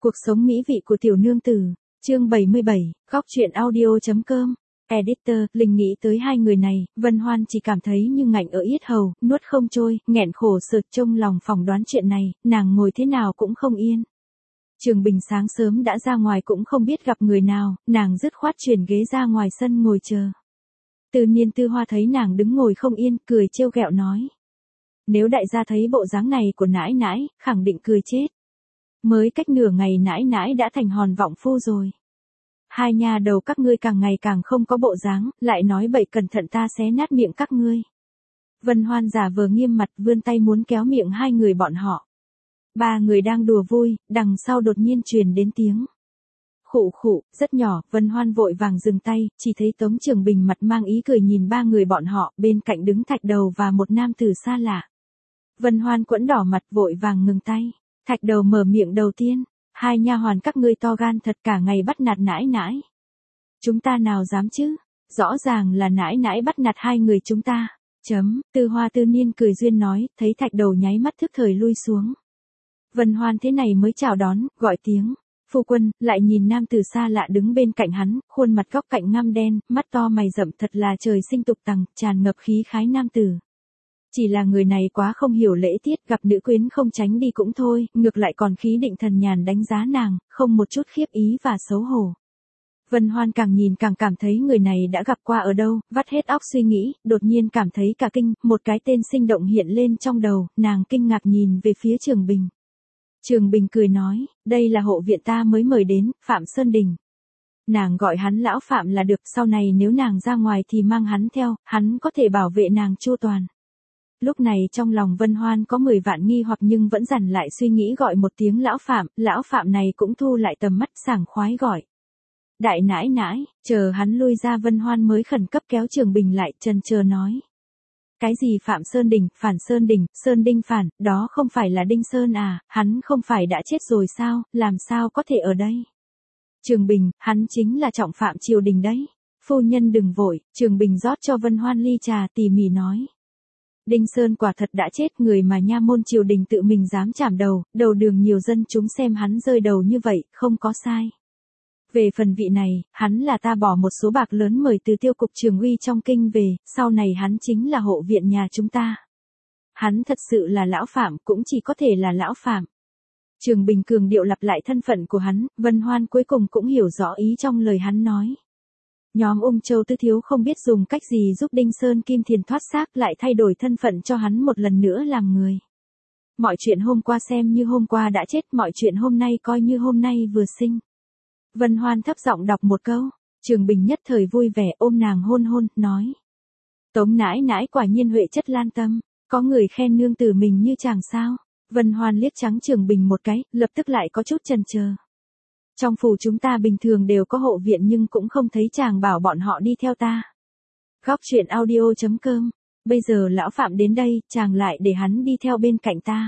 Cuộc sống mỹ vị của tiểu nương tử, chương 77, góc truyện audio.com. Editor, Linh nghĩ tới hai người này, Vân Hoan chỉ cảm thấy như ngạnh ở yết hầu, nuốt không trôi, nghẹn khổ sở trong lòng phỏng đoán chuyện này, nàng ngồi thế nào cũng không yên. Trường Bình sáng sớm đã ra ngoài cũng không biết gặp người nào, nàng dứt khoát chuyển ghế ra ngoài sân ngồi chờ. Từ Niên Tư Hoa thấy nàng đứng ngồi không yên, cười trêu ghẹo nói. Nếu đại gia thấy bộ dáng này của nãi nãi, khẳng định cười chết. Mới cách nửa ngày nãi nãi đã thành hòn vọng phu rồi. Hai nha đầu các ngươi càng ngày càng không có bộ dáng, lại nói bậy cẩn thận ta xé nát miệng các ngươi. Vân Hoan giả vờ nghiêm mặt vươn tay muốn kéo miệng hai người bọn họ. Ba người đang đùa vui, đằng sau đột nhiên truyền đến tiếng. Khụ khụ, rất nhỏ, Vân Hoan vội vàng dừng tay, chỉ thấy Tống Trường Bình mặt mang ý cười nhìn ba người bọn họ, bên cạnh đứng Thạch Đầu và một nam tử xa lạ. Vân Hoan quẫn đỏ mặt vội vàng ngừng tay. Thạch Đầu mở miệng đầu tiên, hai nha hoàn các ngươi to gan thật cả ngày bắt nạt nãi nãi. Chúng ta nào dám chứ, rõ ràng là nãi nãi bắt nạt hai người chúng ta. Tư Hoa Tư Niên cười duyên nói, thấy Thạch Đầu nháy mắt thức thời lui xuống. Vân Hoan thế này mới chào đón, gọi tiếng, phu quân, lại nhìn nam tử xa lạ đứng bên cạnh hắn, khuôn mặt góc cạnh ngăm đen, mắt to mày rậm thật là trời sinh tục tằng, tràn ngập khí khái nam tử. Chỉ là người này quá không hiểu lễ tiết, gặp nữ quyến không tránh đi cũng thôi, ngược lại còn khí định thần nhàn đánh giá nàng, không một chút khiếp ý và xấu hổ. Vân Hoan càng nhìn càng cảm thấy người này đã gặp qua ở đâu, vắt hết óc suy nghĩ, đột nhiên cảm thấy cả kinh, một cái tên sinh động hiện lên trong đầu, nàng kinh ngạc nhìn về phía Trường Bình. Trường Bình cười nói, đây là hộ viện ta mới mời đến, Phạm Sơn Đình. Nàng gọi hắn lão Phạm là được, sau này nếu nàng ra ngoài thì mang hắn theo, hắn có thể bảo vệ nàng chu toàn. Lúc này trong lòng Vân Hoan có 10 vạn nghi hoặc nhưng vẫn dằn lại suy nghĩ gọi một tiếng lão Phạm này cũng thu lại tầm mắt sảng khoái gọi. Đại nãi nãi, chờ hắn lui ra Vân Hoan mới khẩn cấp kéo Trường Bình lại chần chờ nói. Cái gì Phạm Sơn Đình, Phản Sơn Đình, Sơn Đinh Phản, đó không phải là Đinh Sơn à, hắn không phải đã chết rồi sao, làm sao có thể ở đây? Trường Bình, hắn chính là trọng phạm triều đình đấy. Phu nhân đừng vội, Trường Bình rót cho Vân Hoan ly trà tỉ mỉ nói. Đinh Sơn quả thật đã chết, người mà nha môn triều đình tự mình dám chảm đầu, đầu đường nhiều dân chúng xem hắn rơi đầu như vậy, không có sai. Về phần vị này, hắn là ta bỏ một số bạc lớn mời từ tiêu cục Trường Uy trong kinh về, sau này hắn chính là hộ viện nhà chúng ta. Hắn thật sự là lão Phạm, cũng chỉ có thể là lão Phạm. Trường Bình cường điệu lặp lại thân phận của hắn, Vân Hoan cuối cùng cũng hiểu rõ ý trong lời hắn nói. Nhóm Ung Châu Tư Thiếu không biết dùng cách gì giúp Đinh Sơn Kim Thiền thoát xác, lại thay đổi thân phận cho hắn một lần nữa làm người. Mọi chuyện hôm qua xem như hôm qua đã chết, mọi chuyện hôm nay coi như hôm nay vừa sinh. Vân Hoan thấp giọng đọc một câu, Trường Bình nhất thời vui vẻ ôm nàng hôn hôn, nói. Tống nãi nãi quả nhiên huệ chất lan tâm, có người khen nương tử mình như chàng sao. Vân Hoan liếc trắng Trường Bình một cái, lập tức lại có chút chần chờ. Trong phủ chúng ta bình thường đều có hộ viện nhưng cũng không thấy chàng bảo bọn họ đi theo ta. Góc truyện audio.com, bây giờ lão Phạm đến đây, chàng lại để hắn đi theo bên cạnh ta.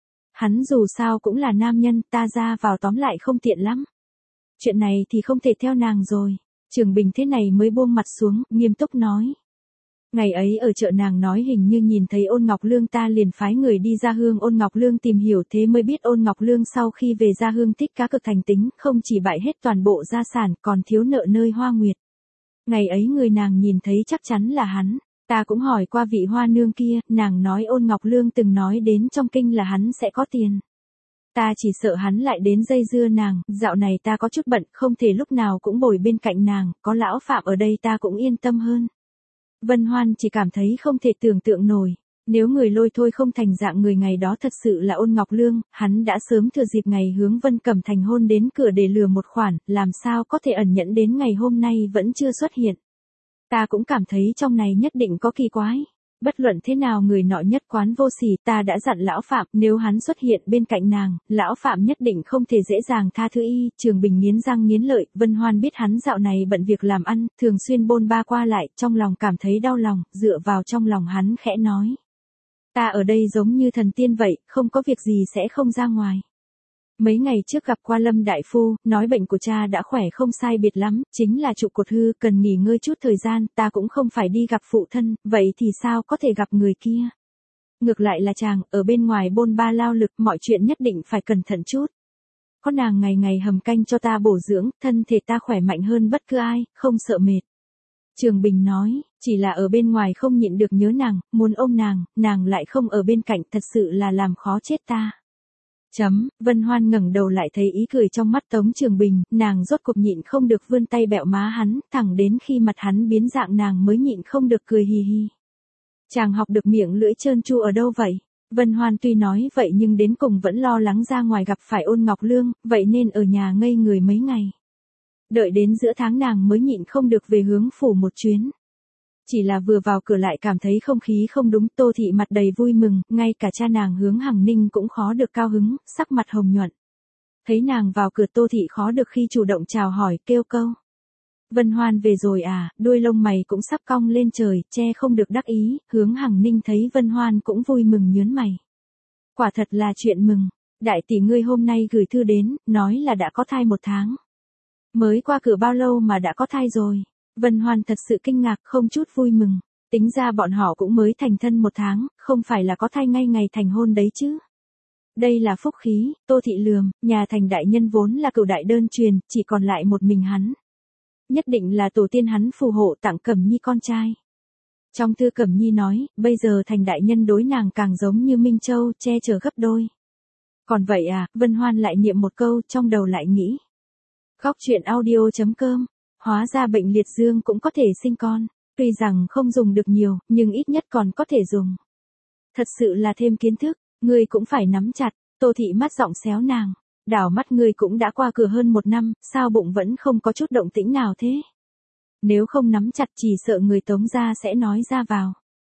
Hắn dù sao cũng là nam nhân, ta ra vào tóm lại không tiện lắm. Chuyện này thì không thể theo nàng rồi. Trường Bình thế này mới buông mặt xuống, nghiêm túc nói. Ngày ấy ở chợ nàng nói hình như nhìn thấy Ôn Ngọc Lương, ta liền phái người đi Gia Hương Ôn Ngọc Lương tìm hiểu, thế mới biết Ôn Ngọc Lương sau khi về Gia Hương thích cá cực thành tính, không chỉ bại hết toàn bộ gia sản còn thiếu nợ nơi Hoa Nguyệt. Ngày ấy người nàng nhìn thấy chắc chắn là hắn, ta cũng hỏi qua vị hoa nương kia, nàng nói Ôn Ngọc Lương từng nói đến trong kinh là hắn sẽ có tiền. Ta chỉ sợ hắn lại đến dây dưa nàng, dạo này ta có chút bận, không thể lúc nào cũng bồi bên cạnh nàng, có lão Phạm ở đây ta cũng yên tâm hơn. Vân Hoan chỉ cảm thấy không thể tưởng tượng nổi, nếu người lôi thôi không thành dạng người ngày đó thật sự là Ôn Ngọc Lương, hắn đã sớm thừa dịp ngày hướng Vân Cẩm Thành hôn đến cửa để lừa một khoản, làm sao có thể ẩn nhẫn đến ngày hôm nay vẫn chưa xuất hiện. Ta cũng cảm thấy trong này nhất định có kỳ quái. Bất luận thế nào người nọ nhất quán vô sỉ, ta đã dặn lão Phạm, nếu hắn xuất hiện bên cạnh nàng, lão Phạm nhất định không thể dễ dàng tha thứ y. Trường Bình nghiến răng nghiến lợi, Vân Hoan biết hắn dạo này bận việc làm ăn, thường xuyên bôn ba qua lại, trong lòng cảm thấy đau lòng, dựa vào trong lòng hắn khẽ nói. Ta ở đây giống như thần tiên vậy, không có việc gì sẽ không ra ngoài. Mấy ngày trước gặp qua Lâm đại phu, nói bệnh của cha đã khỏe không sai biệt lắm, chính là trụ cột hư, cần nghỉ ngơi chút thời gian, ta cũng không phải đi gặp phụ thân, vậy thì sao có thể gặp người kia. Ngược lại là chàng, ở bên ngoài bôn ba lao lực, mọi chuyện nhất định phải cẩn thận chút. có nàng ngày ngày hầm canh cho ta bổ dưỡng, thân thể ta khỏe mạnh hơn bất cứ ai, không sợ mệt. Trường Bình nói, chỉ là ở bên ngoài không nhịn được nhớ nàng, muốn ôm nàng lại không ở bên cạnh, thật sự là làm khó chết ta. Vân Hoan ngẩng đầu lại thấy ý cười trong mắt Tống Trường Bình, nàng rốt cuộc nhịn không được vươn tay bẹo má hắn, thẳng đến khi mặt hắn biến dạng nàng mới nhịn không được cười hì hì. Chàng học được miệng lưỡi trơn tru ở đâu vậy? Vân Hoan tuy nói vậy nhưng đến cùng vẫn lo lắng ra ngoài gặp phải Ôn Ngọc Lương, vậy nên ở nhà ngây người mấy ngày. Đợi đến giữa tháng nàng mới nhịn không được về hướng phủ một chuyến. Chỉ là vừa vào cửa lại cảm thấy không khí không đúng, Tô Thị mặt đầy vui mừng, ngay cả cha nàng Hướng Hằng Ninh cũng khó được cao hứng, sắc mặt hồng nhuận. Thấy nàng vào cửa Tô Thị khó được khi chủ động chào hỏi, kêu câu. Vân Hoan về rồi à, đuôi lông mày cũng sắp cong lên trời, che không được đắc ý, Hướng Hằng Ninh thấy Vân Hoan cũng vui mừng nhớn mày. Quả thật là chuyện mừng, đại tỷ ngươi hôm nay gửi thư đến, nói là đã có thai 1 tháng. Mới qua cửa bao lâu mà đã có thai rồi? Vân Hoan thật sự kinh ngạc, không chút vui mừng. Tính ra bọn họ cũng mới thành thân 1 tháng, không phải là có thai ngay ngày thành hôn đấy chứ. Đây là phúc khí, Tô Thị lườm, nhà Thành đại nhân vốn là cửu đại đơn truyền, chỉ còn lại một mình hắn. Nhất định là tổ tiên hắn phù hộ tặng Cẩm Nhi con trai. Trong thư Cẩm Nhi nói, bây giờ Thành đại nhân đối nàng càng giống như Minh Châu, che chở gấp đôi. Còn vậy à, Vân Hoan lại niệm một câu, trong đầu lại nghĩ. Góc truyện audio.com, hóa ra bệnh liệt dương cũng có thể sinh con, tuy rằng không dùng được nhiều, nhưng ít nhất còn có thể dùng. Thật sự là thêm kiến thức, ngươi cũng phải nắm chặt. Tô Thị mắt giọng xéo nàng, đảo mắt ngươi cũng đã qua cửa hơn 1 năm, sao bụng vẫn không có chút động tĩnh nào thế? Nếu không nắm chặt chỉ sợ người Tống gia sẽ nói ra vào.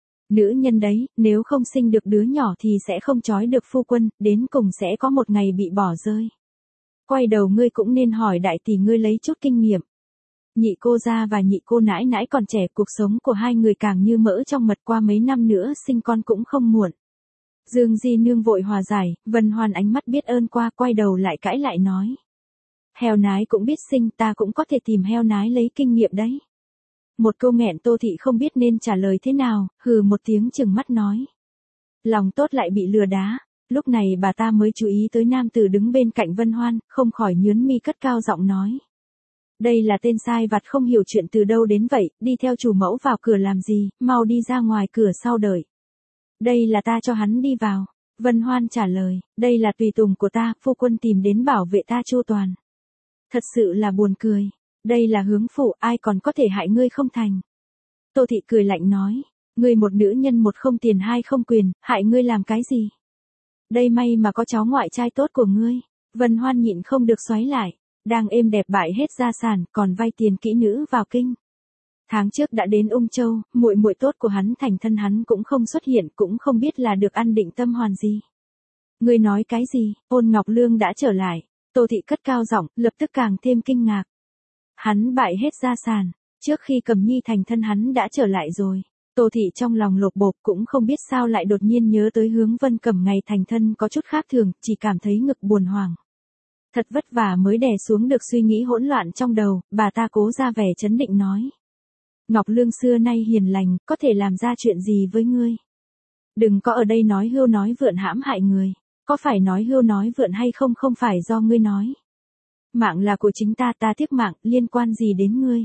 Nữ nhân đấy, nếu không sinh được đứa nhỏ thì sẽ không trói được phu quân, đến cùng sẽ có một ngày bị bỏ rơi. Quay đầu ngươi cũng nên hỏi đại tỷ ngươi lấy chút kinh nghiệm. Nhị cô gia và nhị cô nãi nãi còn trẻ, cuộc sống của hai người càng như mỡ trong mật, qua mấy năm nữa sinh con cũng không muộn. Dương Di Nương vội hòa giải, Vân Hoan ánh mắt biết ơn qua, quay đầu lại cãi lại nói. Heo nái cũng biết sinh, ta cũng có thể tìm heo nái lấy kinh nghiệm đấy. Một câu nghẹn Tô Thị không biết nên trả lời thế nào, hừ một tiếng chừng mắt nói. Lòng tốt lại bị lừa đá. Lúc này bà ta mới chú ý tới nam tử đứng bên cạnh Vân Hoan, không khỏi nhướng mi cất cao giọng nói. Đây là tên sai vặt không hiểu chuyện từ đâu đến vậy, đi theo chủ mẫu vào cửa làm gì, mau đi ra ngoài cửa sau đợi. Đây là ta cho hắn đi vào. Vân Hoan trả lời, đây là tùy tùng của ta, phu quân tìm đến bảo vệ ta chu toàn. Thật sự là buồn cười. Đây là Hướng phủ, ai còn có thể hại ngươi không thành. Tô Thị cười lạnh nói, ngươi một nữ nhân, một không tiền hai không quyền, hại ngươi làm cái gì? Đây may mà có cháu ngoại trai tốt của ngươi. Vân Hoan nhịn không được xoáy lại, đang êm đẹp bại hết gia sản, còn vay tiền kỹ nữ vào kinh. Tháng trước đã đến Ung Châu, muội muội tốt của hắn thành thân hắn cũng không xuất hiện, cũng không biết là được ăn định tâm hoàn gì. Ngươi nói cái gì? Ôn Ngọc Lương đã trở lại. Tô Thị cất cao giọng, lập tức càng thêm kinh ngạc. Hắn bại hết gia sản, trước khi Cẩm Nhi thành thân hắn đã trở lại rồi. Tô Thị trong lòng lột bột, cũng không biết sao lại đột nhiên nhớ tới Hướng Vân Cẩm ngày thành thân có chút khác thường, chỉ cảm thấy ngực buồn hoảng. Thật vất vả mới đè xuống được suy nghĩ hỗn loạn trong đầu, bà ta cố ra vẻ trấn định nói. Ngọc Lương xưa nay hiền lành, có thể làm ra chuyện gì với ngươi? Đừng có ở đây nói hưu nói vượn hãm hại người. Có phải nói hưu nói vượn hay không, không phải do ngươi nói. Mạng là của chính ta, ta tiếc mạng, liên quan gì đến ngươi?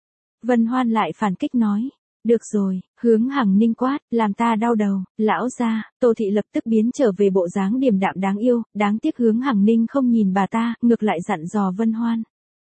Vân Hoan lại phản kích nói. Được rồi, Hướng Hằng Ninh quát, làm ta đau đầu, lão gia. Tô Thị lập tức biến trở về bộ dáng điềm đạm đáng yêu, đáng tiếc Hướng Hằng Ninh không nhìn bà ta, ngược lại dặn dò Vân Hoan.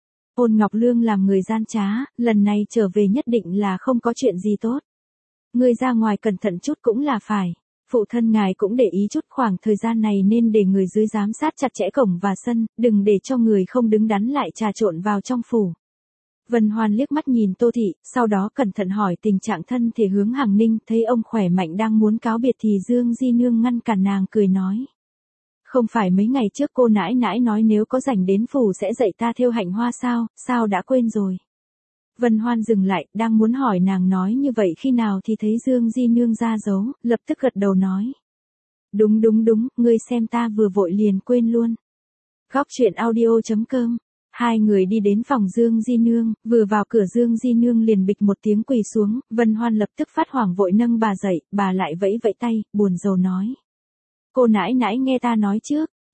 Ôn Ngọc Lương làm người gian trá, lần này trở về nhất định là không có chuyện gì tốt. Ngươi ra ngoài cẩn thận chút cũng là phải. Phụ thân ngài cũng để ý chút, khoảng thời gian này nên để người dưới giám sát chặt chẽ cổng và sân, đừng để cho người không đứng đắn lại trà trộn vào trong phủ. Vân Hoan liếc mắt nhìn Tô Thị, sau đó cẩn thận hỏi tình trạng thân thể Hướng Hằng Ninh, thấy ông khỏe mạnh đang muốn cáo biệt thì Dương Di Nương ngăn cản nàng, cười nói. Không phải mấy ngày trước cô nãi nãi nói nếu có rảnh đến phủ sẽ dạy ta thêu hạnh hoa sao đã quên rồi. Vân Hoan dừng lại, đang muốn hỏi nàng nói như vậy khi nào thì thấy Dương Di Nương ra dấu, lập tức gật đầu nói. Đúng, ngươi xem ta vừa vội liền quên luôn. Góc truyện audio.com. Hai người đi đến phòng Dương Di Nương, vừa vào cửa Dương Di Nương liền bịch một tiếng quỳ xuống, Vân Hoan lập tức phát hoảng vội nâng bà dậy, bà lại vẫy vẫy tay, buồn rầu nói. Cô nãi nãi nghe ta nói trước,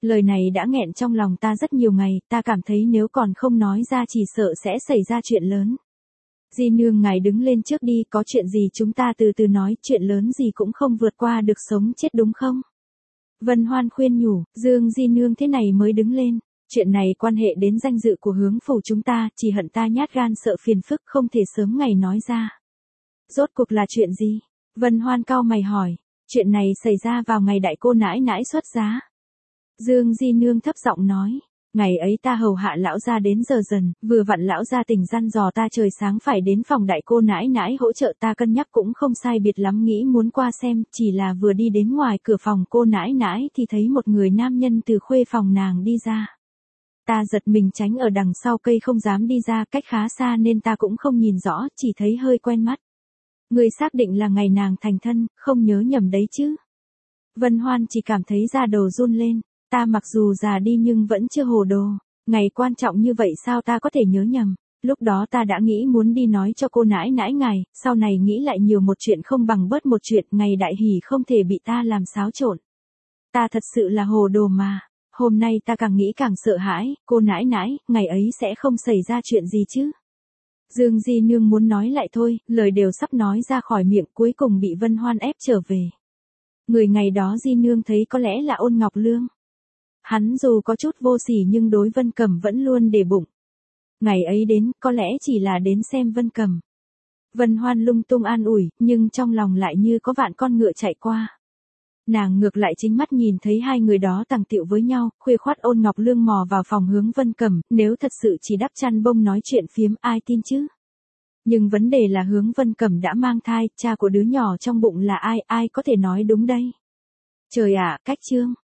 Lời này đã nghẹn trong lòng ta rất nhiều ngày, ta cảm thấy nếu còn không nói ra chỉ sợ sẽ xảy ra chuyện lớn. Di nương ngài đứng lên trước đi, có chuyện gì chúng ta từ từ nói, chuyện lớn gì cũng không vượt qua được sống chết đúng không? Vân Hoan khuyên nhủ, Dương Di nương thế này mới đứng lên. Chuyện này quan hệ đến danh dự của hướng phủ chúng ta, chỉ hận ta nhát gan sợ phiền phức không thể sớm ngày nói ra. Rốt cuộc là chuyện gì? Vân Hoan cau mày hỏi. Chuyện này xảy ra vào ngày đại cô nãi nãi xuất giá. Dương Di nương thấp giọng nói. Ngày ấy ta hầu hạ lão gia đến giờ dần, vừa vặn lão gia tỉnh răn dò ta trời sáng phải đến phòng đại cô nãi nãi hỗ trợ, ta cân nhắc cũng không sai biệt lắm nghĩ muốn qua xem, chỉ là vừa đi đến ngoài cửa phòng cô nãi nãi thì thấy một người nam nhân từ khuê phòng nàng đi ra. Ta giật mình tránh ở đằng sau cây không dám đi ra, cách khá xa nên ta cũng không nhìn rõ, chỉ thấy hơi quen mắt. Người xác định là ngày nàng thành thân, không nhớ nhầm đấy chứ? Vân Hoan chỉ cảm thấy da đầu run lên. Ta mặc dù già đi nhưng vẫn chưa hồ đồ. Ngày quan trọng như vậy sao ta có thể nhớ nhầm. Lúc đó ta đã nghĩ muốn đi nói cho cô nãi nãi ngài, sau này nghĩ lại nhiều một chuyện không bằng bớt một chuyện, ngày đại hỷ không thể bị ta làm xáo trộn. Ta thật sự là hồ đồ mà. Hôm nay ta càng nghĩ càng sợ hãi, cô nãi nãi, ngày ấy sẽ không xảy ra chuyện gì chứ. Dương Di nương muốn nói lại thôi, lời đều sắp nói ra khỏi miệng cuối cùng bị Vân Hoan ép trở về. Người ngày đó Di nương thấy có lẽ là Ôn Ngọc Lương. Hắn dù có chút vô sỉ nhưng đối Vân Cẩm vẫn luôn để bụng. Ngày ấy đến, có lẽ chỉ là đến xem Vân Cẩm. Vân Hoan lung tung an ủi, nhưng trong lòng lại như có vạn con ngựa chạy qua. Nàng ngược lại chính mắt nhìn thấy hai người đó tàng tiệu với nhau, khuya khoắt Ôn Ngọc Lương mò vào phòng hướng Vân Cẩm, nếu thật sự chỉ đắp chăn bông nói chuyện phiếm ai tin chứ. Nhưng vấn đề là hướng Vân Cẩm đã mang thai, cha của đứa nhỏ trong bụng là ai, ai có thể nói đúng đây. Trời ạ, cách chương.